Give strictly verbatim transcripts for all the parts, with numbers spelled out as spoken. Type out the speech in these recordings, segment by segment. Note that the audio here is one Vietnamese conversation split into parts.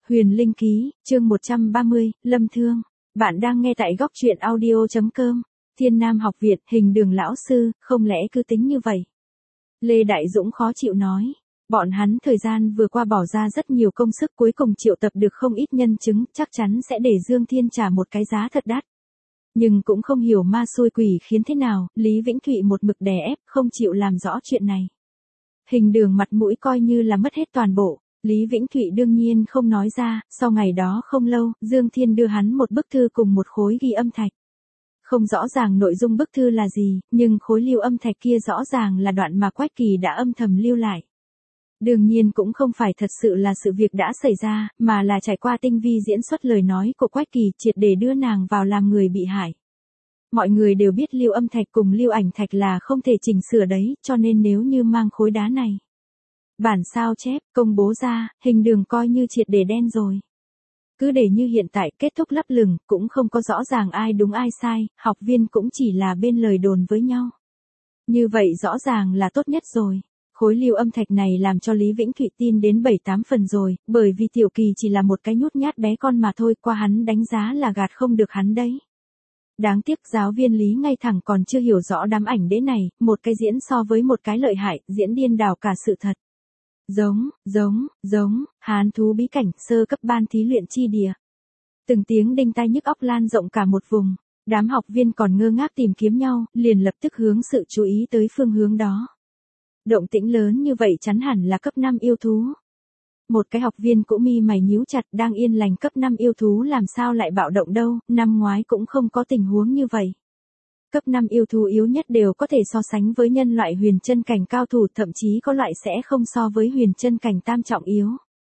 Huyền Linh Ký, chương một trăm ba mươi, Lâm Thương. Bạn đang nghe tại góc truyện audio chấm com. Thiên Nam Học Viện, Hình Đường lão sư, không lẽ cứ tính như vậy? Lê Đại Dũng khó chịu nói. Bọn hắn thời gian vừa qua bỏ ra rất nhiều công sức, cuối cùng triệu tập được không ít nhân chứng, chắc chắn sẽ để Dương Thiên trả một cái giá thật đắt. Nhưng cũng không hiểu ma xui quỷ khiến thế nào, Lý Vĩnh Thụy một mực đè ép, không chịu làm rõ chuyện này. Hình Đường mặt mũi coi như là mất hết toàn bộ. Lý Vĩnh Thụy đương nhiên không nói ra, sau ngày đó không lâu, Dương Thiên đưa hắn một bức thư cùng một khối ghi âm thạch. Không rõ ràng nội dung bức thư là gì, nhưng khối lưu âm thạch kia rõ ràng là đoạn mà Quách Kỳ đã âm thầm lưu lại. Đương nhiên cũng không phải thật sự là sự việc đã xảy ra, mà là trải qua tinh vi diễn xuất lời nói của Quách Kỳ triệt để đưa nàng vào làm người bị hại. Mọi người đều biết lưu âm thạch cùng lưu ảnh thạch là không thể chỉnh sửa đấy, cho nên nếu như mang khối đá này. Bản sao chép, công bố ra, Hình Đường coi như triệt để đen rồi. Cứ để như hiện tại kết thúc lấp lửng, cũng không có rõ ràng ai đúng ai sai, học viên cũng chỉ là bên lời đồn với nhau. Như vậy rõ ràng là tốt nhất rồi. Khối lưu âm thạch này làm cho Lý Vĩnh Thụy tin đến bảy tám phần rồi, bởi vì Tiểu Kỳ chỉ là một cái nhút nhát bé con mà thôi, qua hắn đánh giá là gạt không được hắn đấy. Đáng tiếc giáo viên Lý ngay thẳng còn chưa hiểu rõ đám ảnh đế này, một cái diễn so với một cái lợi hại, diễn điên đảo cả sự thật. Giống, giống, giống, hán thú bí cảnh, sơ cấp ban thí luyện chi địa. Từng tiếng đinh tai nhức óc lan rộng cả một vùng, đám học viên còn ngơ ngác tìm kiếm nhau, liền lập tức hướng sự chú ý tới phương hướng đó. Động tĩnh lớn như vậy chắn hẳn là cấp năm yêu thú. Một cái học viên cũng mi mày nhíu chặt, đang yên lành cấp năm yêu thú làm sao lại bạo động đâu, năm ngoái cũng không có tình huống như vậy. Cấp năm yêu thú yếu nhất đều có thể so sánh với nhân loại huyền chân cảnh cao thủ, thậm chí có loại sẽ không so với huyền chân cảnh tam trọng yếu.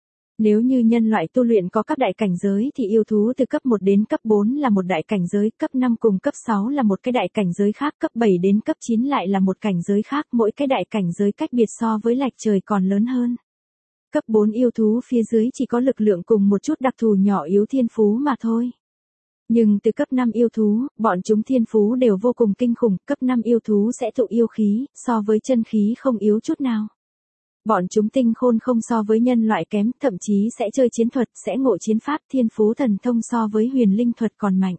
Nếu như nhân loại tu luyện có các đại cảnh giới thì yêu thú từ cấp một đến cấp bốn là một đại cảnh giới, cấp năm cùng cấp sáu là một cái đại cảnh giới khác, cấp bảy đến cấp chín lại là một cảnh giới khác, mỗi cái đại cảnh giới cách biệt so với lệch trời còn lớn hơn. Cấp bốn yêu thú phía dưới chỉ có lực lượng cùng một chút đặc thù nhỏ yếu thiên phú mà thôi. Nhưng từ cấp năm yêu thú, bọn chúng thiên phú đều vô cùng kinh khủng, cấp năm yêu thú sẽ tụ yêu khí, so với chân khí không yếu chút nào. Bọn chúng tinh khôn không so với nhân loại kém, thậm chí sẽ chơi chiến thuật, sẽ ngộ chiến pháp, thiên phú thần thông so với huyền linh thuật còn mạnh.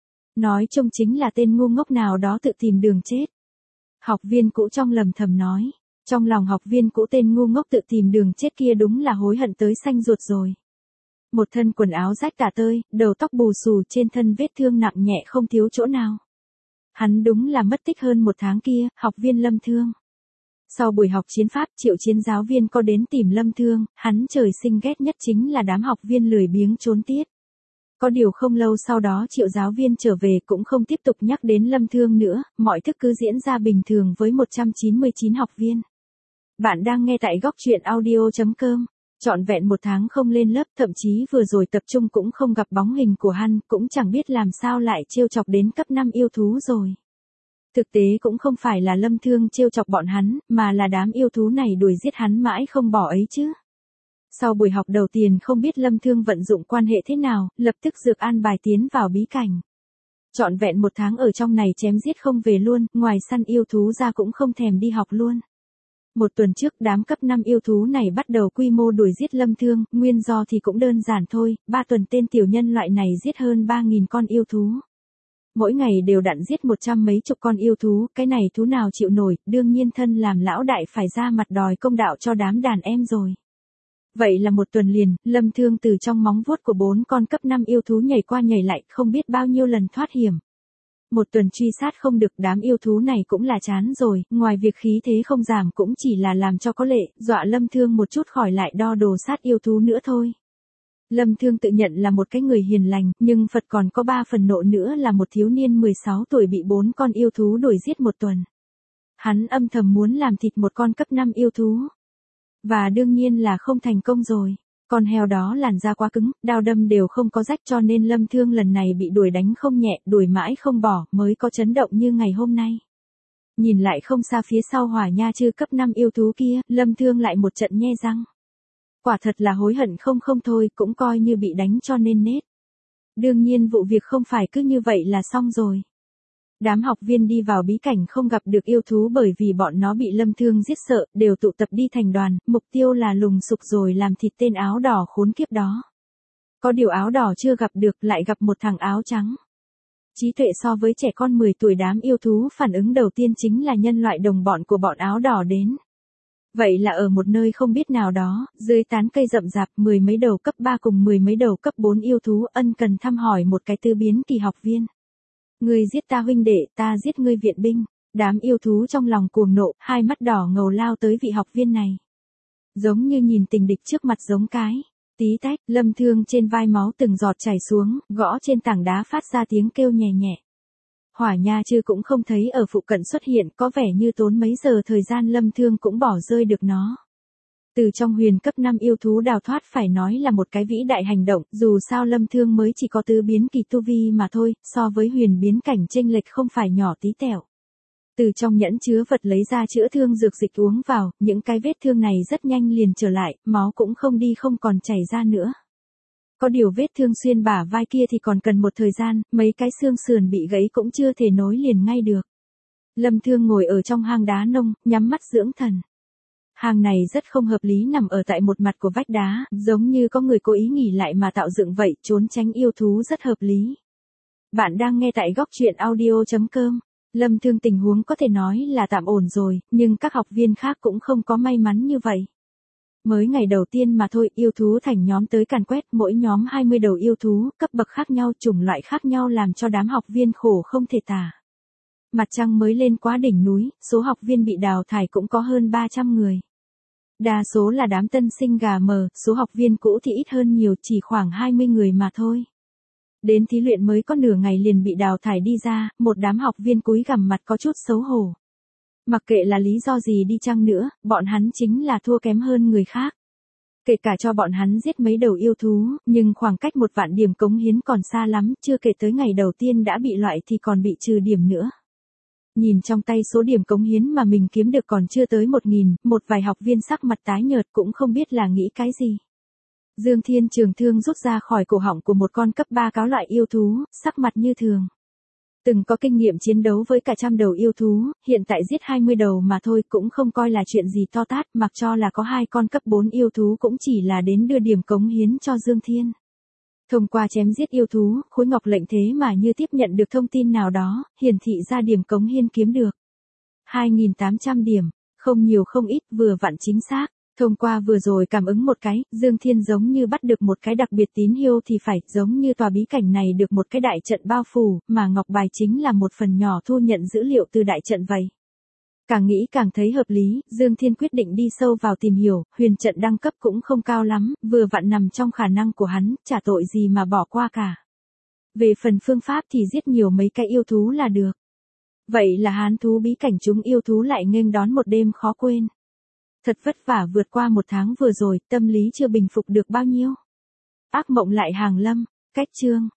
Nói chung chính là tên ngu ngốc nào đó tự tìm đường chết. Học viên cũ trong lầm thầm nói, trong lòng học viên cũ tên ngu ngốc tự tìm đường chết kia đúng là hối hận tới xanh ruột rồi. Một thân quần áo rách tả tơi, đầu tóc bù xù, trên thân vết thương nặng nhẹ không thiếu chỗ nào. Hắn đúng là mất tích hơn một tháng kia, học viên Lâm Thương. Sau buổi học chiến pháp, Triệu Chiến giáo viên có đến tìm Lâm Thương, hắn trời sinh ghét nhất chính là đám học viên lười biếng trốn tiết. Có điều không lâu sau đó Triệu giáo viên trở về cũng không tiếp tục nhắc đến Lâm Thương nữa, mọi thứ cứ diễn ra bình thường với một trăm chín mươi chín học viên. Bạn đang nghe tại góc truyện audio chấm com. Trọn vẹn một tháng không lên lớp, thậm chí vừa rồi tập trung cũng không gặp bóng hình của hắn, cũng chẳng biết làm sao lại trêu chọc đến cấp năm yêu thú rồi. Thực tế cũng không phải là Lâm Thương trêu chọc bọn hắn, mà là đám yêu thú này đuổi giết hắn mãi không bỏ ấy chứ. Sau buổi học đầu tiên không biết Lâm Thương vận dụng quan hệ thế nào, lập tức dược an bài tiến vào bí cảnh. Trọn vẹn một tháng ở trong này chém giết không về luôn, ngoài săn yêu thú ra cũng không thèm đi học luôn. Một tuần trước đám cấp năm yêu thú này bắt đầu quy mô đuổi giết Lâm Thương, nguyên do thì cũng đơn giản thôi, ba tuần tên tiểu nhân loại này giết hơn ba nghìn con yêu thú. Mỗi ngày đều đặn giết một trăm mấy chục con yêu thú, cái này thú nào chịu nổi, đương nhiên thân làm lão đại phải ra mặt đòi công đạo cho đám đàn em rồi. Vậy là một tuần liền, Lâm Thương từ trong móng vuốt của bốn con cấp năm yêu thú nhảy qua nhảy lại, không biết bao nhiêu lần thoát hiểm. Một tuần truy sát không được, đám yêu thú này cũng là chán rồi, ngoài việc khí thế không giảm cũng chỉ là làm cho có lệ, dọa Lâm Thương một chút khỏi lại đo đồ sát yêu thú nữa thôi. Lâm Thương tự nhận là một cái người hiền lành, nhưng Phật còn có ba phần nộ nữa là một thiếu niên mười sáu tuổi bị bốn con yêu thú đuổi giết một tuần. Hắn âm thầm muốn làm thịt một con cấp năm yêu thú. Và đương nhiên là không thành công rồi. Con heo đó làn da quá cứng, đao đâm đều không có rách cho nên Lâm Thương lần này bị đuổi đánh không nhẹ, đuổi mãi không bỏ, mới có chấn động như ngày hôm nay. Nhìn lại không xa phía sau Hỏa Nha Chư cấp năm yêu thú kia, Lâm Thương lại một trận nhe răng. Quả thật là hối hận không không thôi, cũng coi như bị đánh cho nên nết. Đương nhiên vụ việc không phải cứ như vậy là xong rồi. Đám học viên đi vào bí cảnh không gặp được yêu thú bởi vì bọn nó bị Lâm Thương giết sợ, đều tụ tập đi thành đoàn, mục tiêu là lùng sục rồi làm thịt tên áo đỏ khốn kiếp đó. Có điều áo đỏ chưa gặp được, lại gặp một thằng áo trắng. Trí tuệ so với trẻ con mười tuổi, đám yêu thú phản ứng đầu tiên chính là nhân loại đồng bọn của bọn áo đỏ đến. Vậy là ở một nơi không biết nào đó, dưới tán cây rậm rạp, mười mấy đầu cấp ba cùng mười mấy đầu cấp bốn yêu thú ân cần thăm hỏi một cái tư biến kỳ học viên. Ngươi giết ta huynh đệ, ta giết ngươi viện binh. Đám yêu thú trong lòng cuồng nộ, hai mắt đỏ ngầu lao tới vị học viên này. Giống như nhìn tình địch trước mặt giống cái. Tí tách, Lâm Thương trên vai máu từng giọt chảy xuống, gõ trên tảng đá phát ra tiếng kêu nhẹ nhẹ. Hỏa Nha Chư cũng không thấy ở phụ cận xuất hiện, có vẻ như tốn mấy giờ thời gian Lâm Thương cũng bỏ rơi được nó. Từ trong huyền cấp năm yêu thú đào thoát phải nói là một cái vĩ đại hành động, dù sao Lâm Thương mới chỉ có tứ biến kỳ tu vi mà thôi, so với huyền biến cảnh chênh lệch không phải nhỏ tí tẹo. Từ trong nhẫn chứa vật lấy ra chữa thương dược dịch uống vào, những cái vết thương này rất nhanh liền trở lại, máu cũng không đi không còn chảy ra nữa. Có điều vết thương xuyên bả vai kia thì còn cần một thời gian, mấy cái xương sườn bị gãy cũng chưa thể nối liền ngay được. Lâm Thương ngồi ở trong hang đá nông, nhắm mắt dưỡng thần. Hang này rất không hợp lý, nằm ở tại một mặt của vách đá, giống như có người cố ý nghỉ lại mà tạo dựng vậy, trốn tránh yêu thú rất hợp lý. Bạn đang nghe tại góc truyện audio chấm com. Lâm Thương tình huống có thể nói là tạm ổn rồi, nhưng các học viên khác cũng không có may mắn như vậy. Mới ngày đầu tiên mà thôi, yêu thú thành nhóm tới càn quét, mỗi nhóm hai mươi đầu yêu thú, cấp bậc khác nhau, chủng loại khác nhau làm cho đám học viên khổ không thể tả. Mặt trăng mới lên quá đỉnh núi, số học viên bị đào thải cũng có hơn ba trăm người. Đa số là đám tân sinh gà mờ, số học viên cũ thì ít hơn nhiều, chỉ khoảng hai mươi người mà thôi. Đến thí luyện mới có nửa ngày liền bị đào thải đi ra, một đám học viên cúi gằm mặt có chút xấu hổ. Mặc kệ là lý do gì đi chăng nữa, bọn hắn chính là thua kém hơn người khác. Kể cả cho bọn hắn giết mấy đầu yêu thú, nhưng khoảng cách một vạn điểm cống hiến còn xa lắm, chưa kể tới ngày đầu tiên đã bị loại thì còn bị trừ điểm nữa. Nhìn trong tay số điểm cống hiến mà mình kiếm được còn chưa tới một nghìn, một vài học viên sắc mặt tái nhợt cũng không biết là nghĩ cái gì. Dương Thiên trường thương rút ra khỏi cổ họng của một con cấp ba cáo loại yêu thú, sắc mặt như thường. Từng có kinh nghiệm chiến đấu với cả trăm đầu yêu thú, hiện tại giết hai mươi đầu mà thôi cũng không coi là chuyện gì to tát, mặc cho là có hai con cấp bốn yêu thú cũng chỉ là đến đưa điểm cống hiến cho Dương Thiên. Thông qua chém giết yêu thú, khối ngọc lệnh thế mà như tiếp nhận được thông tin nào đó, hiển thị ra điểm cống hiến kiếm được. hai nghìn tám trăm điểm, không nhiều không ít, vừa vặn chính xác. Thông qua vừa rồi cảm ứng một cái, Dương Thiên giống như bắt được một cái đặc biệt tín hiệu thì phải, giống như tòa bí cảnh này được một cái đại trận bao phủ, mà ngọc bài chính là một phần nhỏ thu nhận dữ liệu từ đại trận vậy. Càng nghĩ càng thấy hợp lý, Dương Thiên quyết định đi sâu vào tìm hiểu, huyền trận đẳng cấp cũng không cao lắm, vừa vặn nằm trong khả năng của hắn, chả tội gì mà bỏ qua cả. Về phần phương pháp thì giết nhiều mấy cái yêu thú là được. Vậy là hán thú bí cảnh chúng yêu thú lại nghênh đón một đêm khó quên. Thật vất vả vượt qua một tháng vừa rồi, tâm lý chưa bình phục được bao nhiêu. Ác mộng lại hàng lâm, cách chương.